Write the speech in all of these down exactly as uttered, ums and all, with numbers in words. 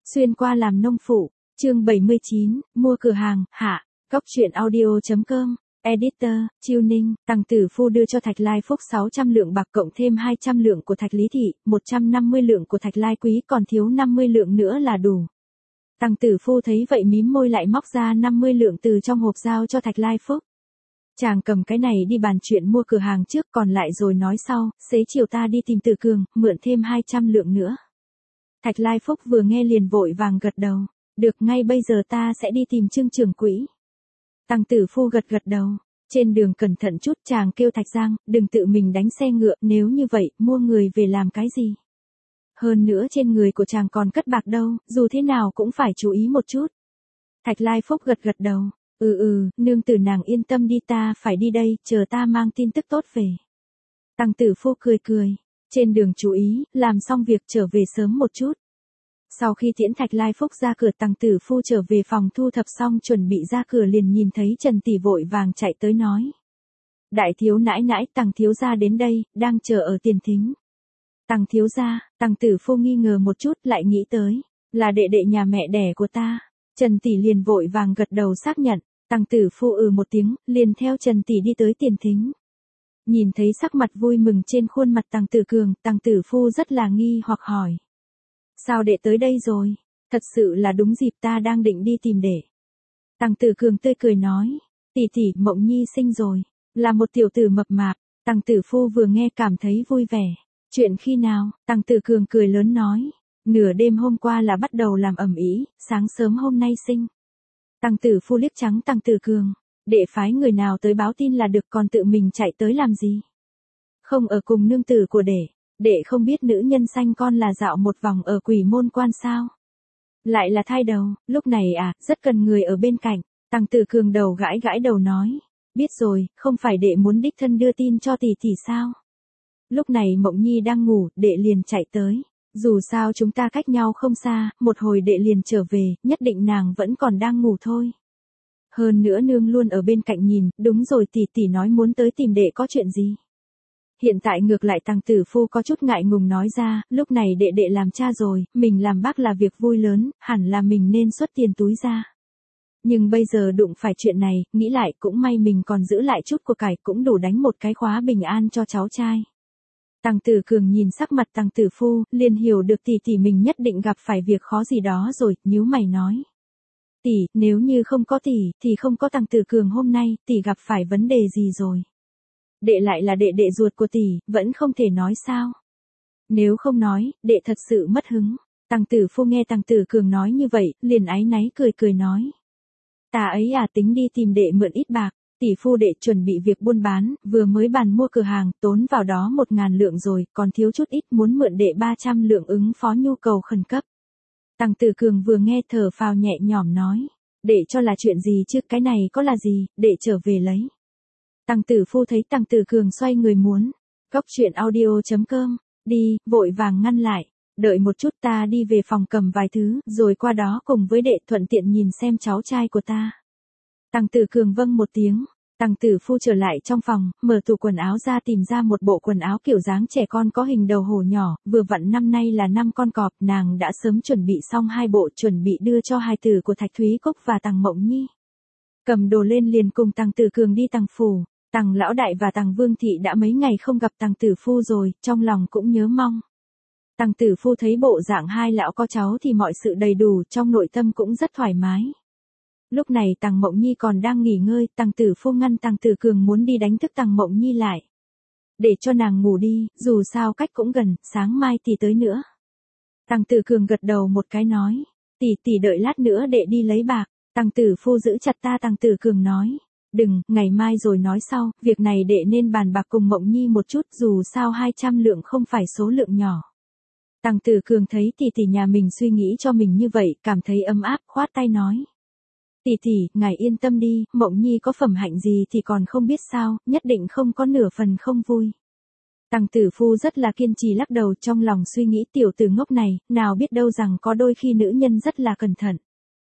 Xuyên qua làm nông phụ, chương bảy mươi chín, mua cửa hàng, hạ, góc truyện audio.com, editor, Chiêu Ninh, Tằng Tử Phu đưa cho Thạch Lai Phúc sáu trăm lượng bạc cộng thêm hai trăm lượng của Thạch Lý Thị, một trăm năm mươi lượng của Thạch Lai Quý còn thiếu năm mươi lượng nữa là đủ. Tằng Tử Phu thấy vậy mím môi lại móc ra năm mươi lượng từ trong hộp giao cho Thạch Lai Phúc. Chàng cầm cái này đi bàn chuyện mua cửa hàng trước còn lại rồi nói sau, xế chiều ta đi tìm Từ Cường, mượn thêm hai trăm lượng nữa. Thạch Lai Phúc vừa nghe liền vội vàng gật đầu, được ngay bây giờ ta sẽ đi tìm Trương trưởng quỹ. Tằng Tử Phu gật gật đầu, trên đường cẩn thận chút chàng kêu Thạch Giang, đừng tự mình đánh xe ngựa, nếu như vậy, mua người về làm cái gì. Hơn nữa trên người của chàng còn cất bạc đâu, dù thế nào cũng phải chú ý một chút. Thạch Lai Phúc gật gật đầu, ừ ừ, nương tử nàng yên tâm đi ta phải đi đây, chờ ta mang tin tức tốt về. Tằng Tử Phu cười cười, trên đường chú ý, làm xong việc trở về sớm một chút. Sau khi tiễn Thạch Lai Phúc ra cửa Tằng Tử Phu trở về phòng thu thập xong chuẩn bị ra cửa liền nhìn thấy Trần Tỷ vội vàng chạy tới nói. Đại thiếu nãi nãi Tằng thiếu gia đến đây, đang chờ ở tiền thính. Tằng thiếu gia, Tằng Tử Phu nghi ngờ một chút lại nghĩ tới, là đệ đệ nhà mẹ đẻ của ta. Trần Tỷ liền vội vàng gật đầu xác nhận, Tằng Tử Phu ừ một tiếng, liền theo Trần Tỷ đi tới tiền thính. Nhìn thấy sắc mặt vui mừng trên khuôn mặt Tằng Tử Cường, Tằng Tử Phu rất là nghi hoặc hỏi. Sao đệ tới đây rồi? Thật sự là đúng dịp ta đang định đi tìm đệ. Tằng Tử Cường tươi cười nói, tỷ tỷ Mộng Nhi sinh rồi, là một tiểu tử mập mạp. Tằng Tử Phu vừa nghe cảm thấy vui vẻ. Chuyện khi nào? Tằng Tử Cường cười lớn nói, nửa đêm hôm qua là bắt đầu làm ầm ĩ, sáng sớm hôm nay sinh. Tằng Tử Phu liếc trắng Tằng Tử Cường, đệ phái người nào tới báo tin là được còn tự mình chạy tới làm gì? Không ở cùng nương tử của đệ, đệ không biết nữ nhân sanh con là dạo một vòng ở Quỷ Môn Quan sao? Lại là thai đầu, lúc này à, rất cần người ở bên cạnh. Tằng Tử Cường đầu gãi gãi đầu nói, biết rồi, không phải đệ muốn đích thân đưa tin cho tỷ tỷ sao? Lúc này Mộng Nhi đang ngủ, đệ liền chạy tới. Dù sao chúng ta cách nhau không xa, một hồi đệ liền trở về, nhất định nàng vẫn còn đang ngủ thôi. Hơn nữa nương luôn ở bên cạnh nhìn, đúng rồi tỷ tỷ nói muốn tới tìm đệ có chuyện gì. Hiện tại ngược lại Tằng Tử Phu có chút ngại ngùng nói ra, lúc này đệ đệ làm cha rồi, mình làm bác là việc vui lớn, hẳn là mình nên xuất tiền túi ra. Nhưng bây giờ đụng phải chuyện này, nghĩ lại cũng may mình còn giữ lại chút của cải cũng đủ đánh một cái khóa bình an cho cháu trai. Tằng Tử Cường nhìn sắc mặt Tằng Tử Phu, liền hiểu được tỷ tỷ mình nhất định gặp phải việc khó gì đó rồi, nhíu mày nói. Tỷ, nếu như không có tỷ, thì không có Tằng Tử Cường hôm nay, tỷ gặp phải vấn đề gì rồi? Đệ lại là đệ đệ ruột của tỷ, vẫn không thể nói sao? Nếu không nói, đệ thật sự mất hứng. Tằng Tử Phu nghe Tằng Tử Cường nói như vậy, liền áy náy cười cười nói. Ta ấy à tính đi tìm đệ mượn ít bạc. Tỷ phu đệ chuẩn bị việc buôn bán, vừa mới bàn mua cửa hàng, tốn vào đó một ngàn lượng rồi, còn thiếu chút ít muốn mượn đệ ba trăm lượng ứng phó nhu cầu khẩn cấp. Tằng Tử Cường vừa nghe thở phào nhẹ nhõm nói, đệ cho là chuyện gì chứ cái này có là gì, đệ trở về lấy. Tằng Tử Phu thấy Tằng Tử Cường xoay người muốn, góc truyện audio.com, đi, vội vàng ngăn lại, đợi một chút ta đi về phòng cầm vài thứ, rồi qua đó cùng với đệ thuận tiện nhìn xem cháu trai của ta. Tằng Tử Cường vâng một tiếng, Tằng Tử Phu trở lại trong phòng, mở tủ quần áo ra tìm ra một bộ quần áo kiểu dáng trẻ con có hình đầu hổ nhỏ, vừa vặn năm nay là năm con cọp, nàng đã sớm chuẩn bị xong hai bộ chuẩn bị đưa cho hai tử của Thạch Thúy Cúc và Tằng Mộng Nhi. Cầm đồ lên liền cùng Tằng Tử Cường đi Tằng phủ, Tằng lão đại và Tằng Vương thị đã mấy ngày không gặp Tằng Tử Phu rồi, trong lòng cũng nhớ mong. Tằng Tử Phu thấy bộ dạng hai lão có cháu thì mọi sự đầy đủ, trong nội tâm cũng rất thoải mái. Lúc này Tằng Mộng Nhi còn đang nghỉ ngơi, Tằng Tử Phu ngăn Tằng Tử Cường muốn đi đánh thức Tằng Mộng Nhi lại. Để cho nàng ngủ đi, dù sao cách cũng gần, sáng mai tỷ tới nữa. Tằng Tử Cường gật đầu một cái nói, tỷ tỷ đợi lát nữa đệ đi lấy bạc. Tằng Tử Phu giữ chặt ta Tằng Tử Cường nói, đừng, ngày mai rồi nói sau, việc này đệ nên bàn bạc cùng Mộng Nhi một chút, dù sao hai trăm lượng không phải số lượng nhỏ. Tằng Tử Cường thấy tỷ tỷ nhà mình suy nghĩ cho mình như vậy, cảm thấy ấm áp, khoát tay nói. Tỷ tỷ, ngài yên tâm đi, Mộng Nhi có phẩm hạnh gì thì còn không biết sao, nhất định không có nửa phần không vui. Tằng Tử Phu rất là kiên trì lắc đầu trong lòng suy nghĩ tiểu tử ngốc này, nào biết đâu rằng có đôi khi nữ nhân rất là cẩn thận.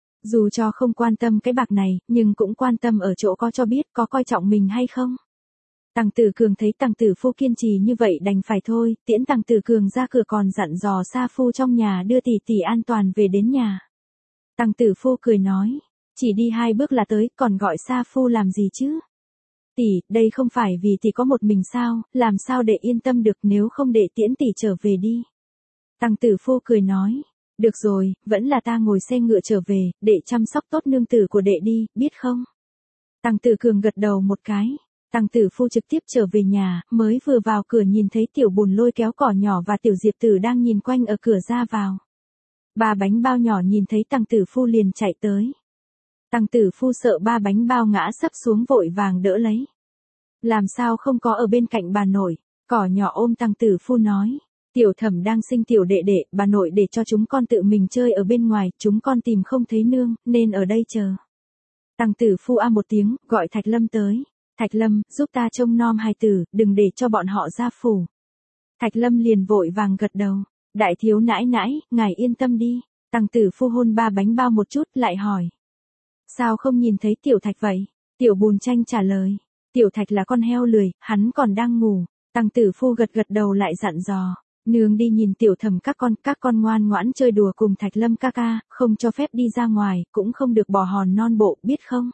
Dù cho không quan tâm cái bạc này, nhưng cũng quan tâm ở chỗ có cho biết có coi trọng mình hay không. Tằng Tử Cường thấy Tằng Tử Phu kiên trì như vậy đành phải thôi, tiễn Tằng Tử Cường ra cửa còn dặn dò Sa Phu trong nhà đưa tỷ tỷ an toàn về đến nhà. Tằng Tử Phu cười nói, chỉ đi hai bước là tới, còn gọi Sa Phu làm gì chứ? Tỷ, đây không phải vì tỷ có một mình sao, làm sao để yên tâm được, nếu không để tiễn tỷ trở về đi. Tằng Tử Phu cười nói, được rồi, vẫn là ta ngồi xe ngựa trở về, để chăm sóc tốt nương tử của đệ đi, biết không? Tằng Tử Cường gật đầu một cái. Tằng Tử Phu trực tiếp trở về nhà, mới vừa vào cửa nhìn thấy Tiểu Bùn lôi kéo cỏ nhỏ và Tiểu Diệp Tử đang nhìn quanh ở cửa ra vào. Ba bánh bao nhỏ nhìn thấy Tằng Tử Phu liền chạy tới. Tằng Tử Phu sợ ba bánh bao ngã sấp xuống vội vàng đỡ lấy. Làm sao không có ở bên cạnh bà nội, cỏ nhỏ ôm Tằng Tử Phu nói. Tiểu Thẩm đang sinh tiểu đệ đệ, bà nội để cho chúng con tự mình chơi ở bên ngoài, chúng con tìm không thấy nương, nên ở đây chờ. Tằng Tử Phu a một tiếng, gọi Thạch Lâm tới. Thạch Lâm, giúp ta trông nom hài tử, đừng để cho bọn họ ra phủ. Thạch Lâm liền vội vàng gật đầu. Đại thiếu nãi nãi, ngài yên tâm đi. Tằng Tử Phu hôn ba bánh bao một chút, lại hỏi. Sao không nhìn thấy Tiểu Thạch vậy? Tiểu Bùn Tranh trả lời. Tiểu Thạch là con heo lười, hắn còn đang ngủ. Tằng Tử Phu gật gật đầu lại dặn dò. Nương đi nhìn Tiểu Thẩm các con, các con ngoan ngoãn chơi đùa cùng Thạch Lâm ca ca, không cho phép đi ra ngoài, cũng không được bỏ hòn non bộ, biết không?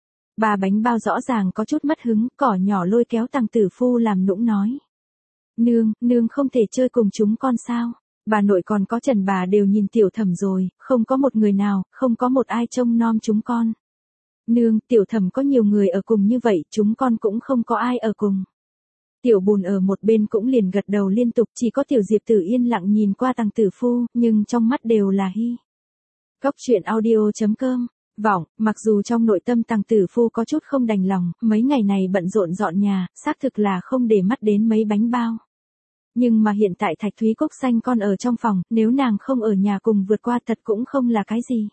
Ba bánh bao rõ ràng có chút mất hứng, cỏ nhỏ lôi kéo Tằng Tử Phu làm nũng nói. Nương, nương không thể chơi cùng chúng con sao? Bà nội còn có Trần bà đều nhìn Tiểu Thẩm rồi, không có một người nào, không có một ai trông nom chúng con. Nương, Tiểu Thẩm có nhiều người ở cùng như vậy, chúng con cũng không có ai ở cùng. Tiểu Bùn ở một bên cũng liền gật đầu liên tục, chỉ có Tiểu Diệp Tử yên lặng nhìn qua Tằng Tử Phu, nhưng trong mắt đều là hy. Cóc truyện audio chấm com Vọng, mặc dù trong nội tâm Tằng Tử Phu có chút không đành lòng, mấy ngày này bận rộn dọn nhà, xác thực là không để mắt đến mấy bánh bao. Nhưng mà hiện tại Thạch Thúy Cúc xanh con ở trong phòng, nếu nàng không ở nhà cùng vượt qua thật cũng không là cái gì.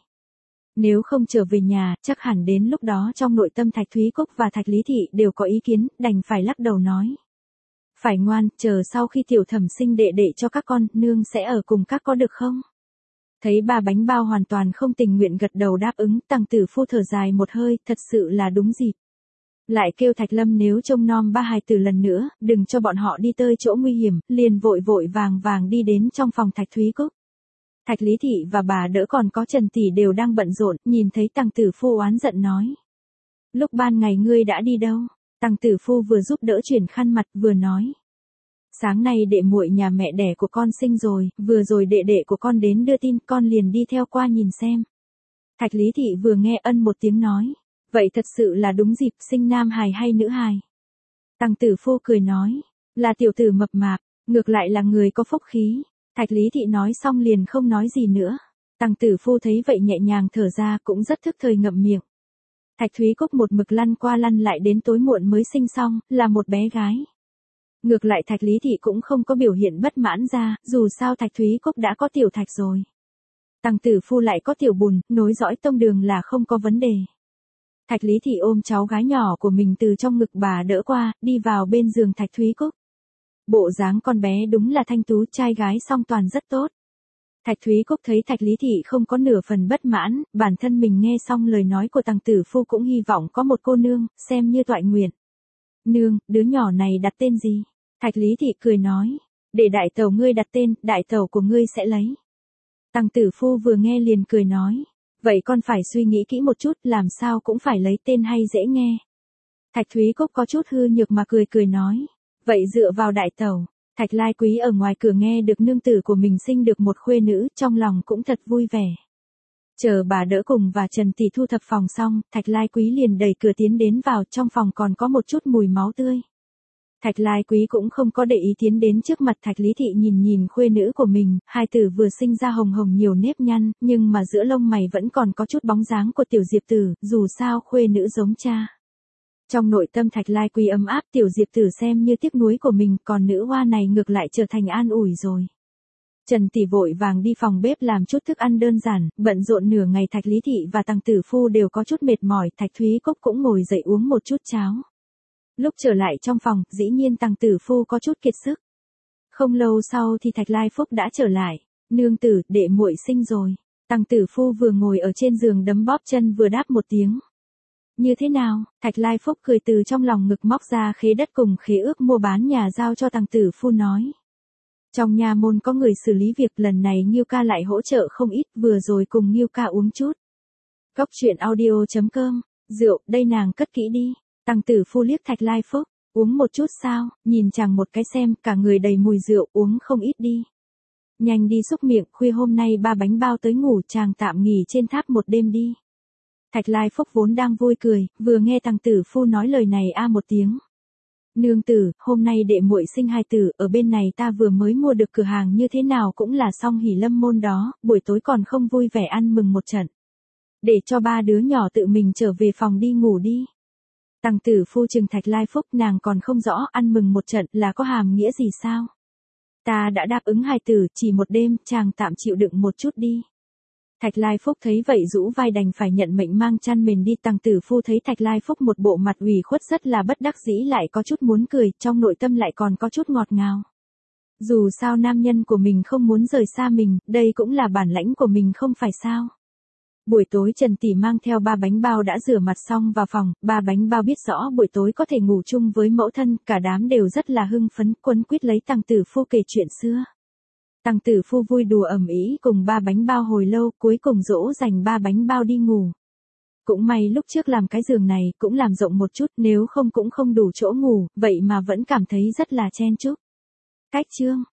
Nếu không trở về nhà, chắc hẳn đến lúc đó trong nội tâm Thạch Thúy Cúc và Thạch Lý Thị đều có ý kiến, đành phải lắc đầu nói. Phải ngoan, chờ sau khi Tiểu Thẩm sinh đệ đệ cho các con, nương sẽ ở cùng các con được không? Thấy ba bánh bao hoàn toàn không tình nguyện gật đầu đáp ứng, Tằng Tử Phu thở dài một hơi, thật sự là đúng dịp. Lại kêu Thạch Lâm nếu trông nom ba hài tử lần nữa, đừng cho bọn họ đi tới chỗ nguy hiểm, liền vội vội vàng vàng đi đến trong phòng Thạch Thúy Cúc. Thạch Lý Thị và bà đỡ còn có Trần Tỷ đều đang bận rộn, nhìn thấy Tằng Tử Phu oán giận nói. Lúc ban ngày ngươi đã đi đâu? Tằng Tử Phu vừa giúp đỡ chuyển khăn mặt vừa nói. Sáng nay đệ muội nhà mẹ đẻ của con sinh rồi, vừa rồi đệ đệ của con đến đưa tin, con liền đi theo qua nhìn xem. Thạch Lý Thị vừa nghe ân một tiếng nói. Vậy thật sự là đúng dịp, sinh nam hài hay nữ hài? Tằng Tử Phu cười nói. Là tiểu tử mập mạp, ngược lại là người có phúc khí. Thạch Lý Thị nói xong liền không nói gì nữa. Tằng Tử Phu thấy vậy nhẹ nhàng thở ra, cũng rất thức thời ngậm miệng. Thạch Thúy Cúc một mực lăn qua lăn lại đến tối muộn mới sinh xong, là một bé gái. Ngược lại Thạch Lý Thị cũng không có biểu hiện bất mãn ra, dù sao Thạch Thúy Cúc đã có Tiểu Thạch rồi. Tằng Tử Phu lại có Tiểu Bùn, nối dõi tông đường là không có vấn đề. Thạch Lý Thị ôm cháu gái nhỏ của mình từ trong ngực bà đỡ qua, đi vào bên giường Thạch Thúy Cúc. Bộ dáng con bé đúng là thanh tú, trai gái song toàn rất tốt. Thạch Thúy Cúc thấy Thạch Lý Thị không có nửa phần bất mãn, bản thân mình nghe xong lời nói của Tằng Tử Phu cũng hy vọng có một cô nương, xem như toại nguyện. Nương, đứa nhỏ này đặt tên gì? Thạch Lý Thị cười nói. Để đại tẩu ngươi đặt tên, đại tẩu của ngươi sẽ lấy. Tằng Tử Phu vừa nghe liền cười nói. Vậy con phải suy nghĩ kỹ một chút, làm sao cũng phải lấy tên hay dễ nghe. Thạch Thúy Cúc có chút hư nhược mà cười cười nói. Vậy dựa vào đại tẩu. Thạch Lai Quý ở ngoài cửa nghe được nương tử của mình sinh được một khuê nữ, trong lòng cũng thật vui vẻ. Chờ bà đỡ cùng và Trần Tỷ thu thập phòng xong, Thạch Lai Quý liền đẩy cửa tiến đến vào, trong phòng còn có một chút mùi máu tươi. Thạch Lai Quý cũng không có để ý tiến đến trước mặt Thạch Lý Thị nhìn nhìn khuê nữ của mình, hai tử vừa sinh ra hồng hồng nhiều nếp nhăn, nhưng mà giữa lông mày vẫn còn có chút bóng dáng của Tiểu Diệp Tử, dù sao khuê nữ giống cha. Trong nội tâm Thạch Lai Quý ấm áp, Tiểu Diệp Tử xem như tiếc nuối của mình, còn nữ hoa này ngược lại trở thành an ủi rồi. Trần Tỷ vội vàng đi phòng bếp làm chút thức ăn đơn giản, bận rộn nửa ngày Thạch Lý Thị và Tằng Tử Phu đều có chút mệt mỏi, Thạch Thúy Cúc cũng ngồi dậy uống một chút cháo. Lúc trở lại trong phòng, dĩ nhiên Tằng Tử Phu có chút kiệt sức. Không lâu sau thì Thạch Lai Phúc đã trở lại. Nương tử, đệ muội sinh rồi. Tằng Tử Phu vừa ngồi ở trên giường đấm bóp chân vừa đáp một tiếng. Như thế nào? Thạch Lai Phúc cười từ trong lòng ngực móc ra khế đất cùng khế ước mua bán nhà giao cho Tằng Tử Phu nói. Trong nha môn có người xử lý việc, lần này Nhiêu ca lại hỗ trợ không ít, vừa rồi cùng Nhiêu ca uống chút. Cốc truyện audio chấm com, rượu, đây nàng cất kỹ đi. Tằng Tử Phu liếc Thạch Lai Phúc, uống một chút sao, nhìn chàng một cái xem, cả người đầy mùi rượu, uống không ít đi. Nhanh đi xúc miệng, khuya hôm nay ba bánh bao tới ngủ, chàng tạm nghỉ trên tháp một đêm đi. Thạch Lai Phúc vốn đang vui cười, vừa nghe Tằng Tử Phu nói lời này a một tiếng. Nương tử, hôm nay đệ muội sinh hai tử, ở bên này ta vừa mới mua được cửa hàng như thế nào cũng là song hỷ lâm môn đó, buổi tối còn không vui vẻ ăn mừng một trận. Để cho ba đứa nhỏ tự mình trở về phòng đi ngủ đi. Tằng Tử Phu trừng Thạch Lai Phúc, nàng còn không rõ ăn mừng một trận là có hàm nghĩa gì sao? Ta đã đáp ứng hai tử, chỉ một đêm, chàng tạm chịu đựng một chút đi. Thạch Lai Phúc thấy vậy rũ vai đành phải nhận mệnh mang chăn mền đi. Tằng Tử Phu thấy Thạch Lai Phúc một bộ mặt ủy khuất rất là bất đắc dĩ, lại có chút muốn cười, trong nội tâm lại còn có chút ngọt ngào. Dù sao nam nhân của mình không muốn rời xa mình, đây cũng là bản lãnh của mình không phải sao. Buổi tối Trần Tỷ mang theo ba bánh bao đã rửa mặt xong vào phòng, ba bánh bao biết rõ buổi tối có thể ngủ chung với mẫu thân, cả đám đều rất là hưng phấn, quấn quýt lấy Tằng Tử Phu kể chuyện xưa. Tằng Tử Phu vui đùa ầm ĩ cùng ba bánh bao hồi lâu, cuối cùng dỗ dành ba bánh bao đi ngủ. Cũng may lúc trước làm cái giường này cũng làm rộng một chút, nếu không cũng không đủ chỗ ngủ, vậy mà vẫn cảm thấy rất là chen chúc. Cách chương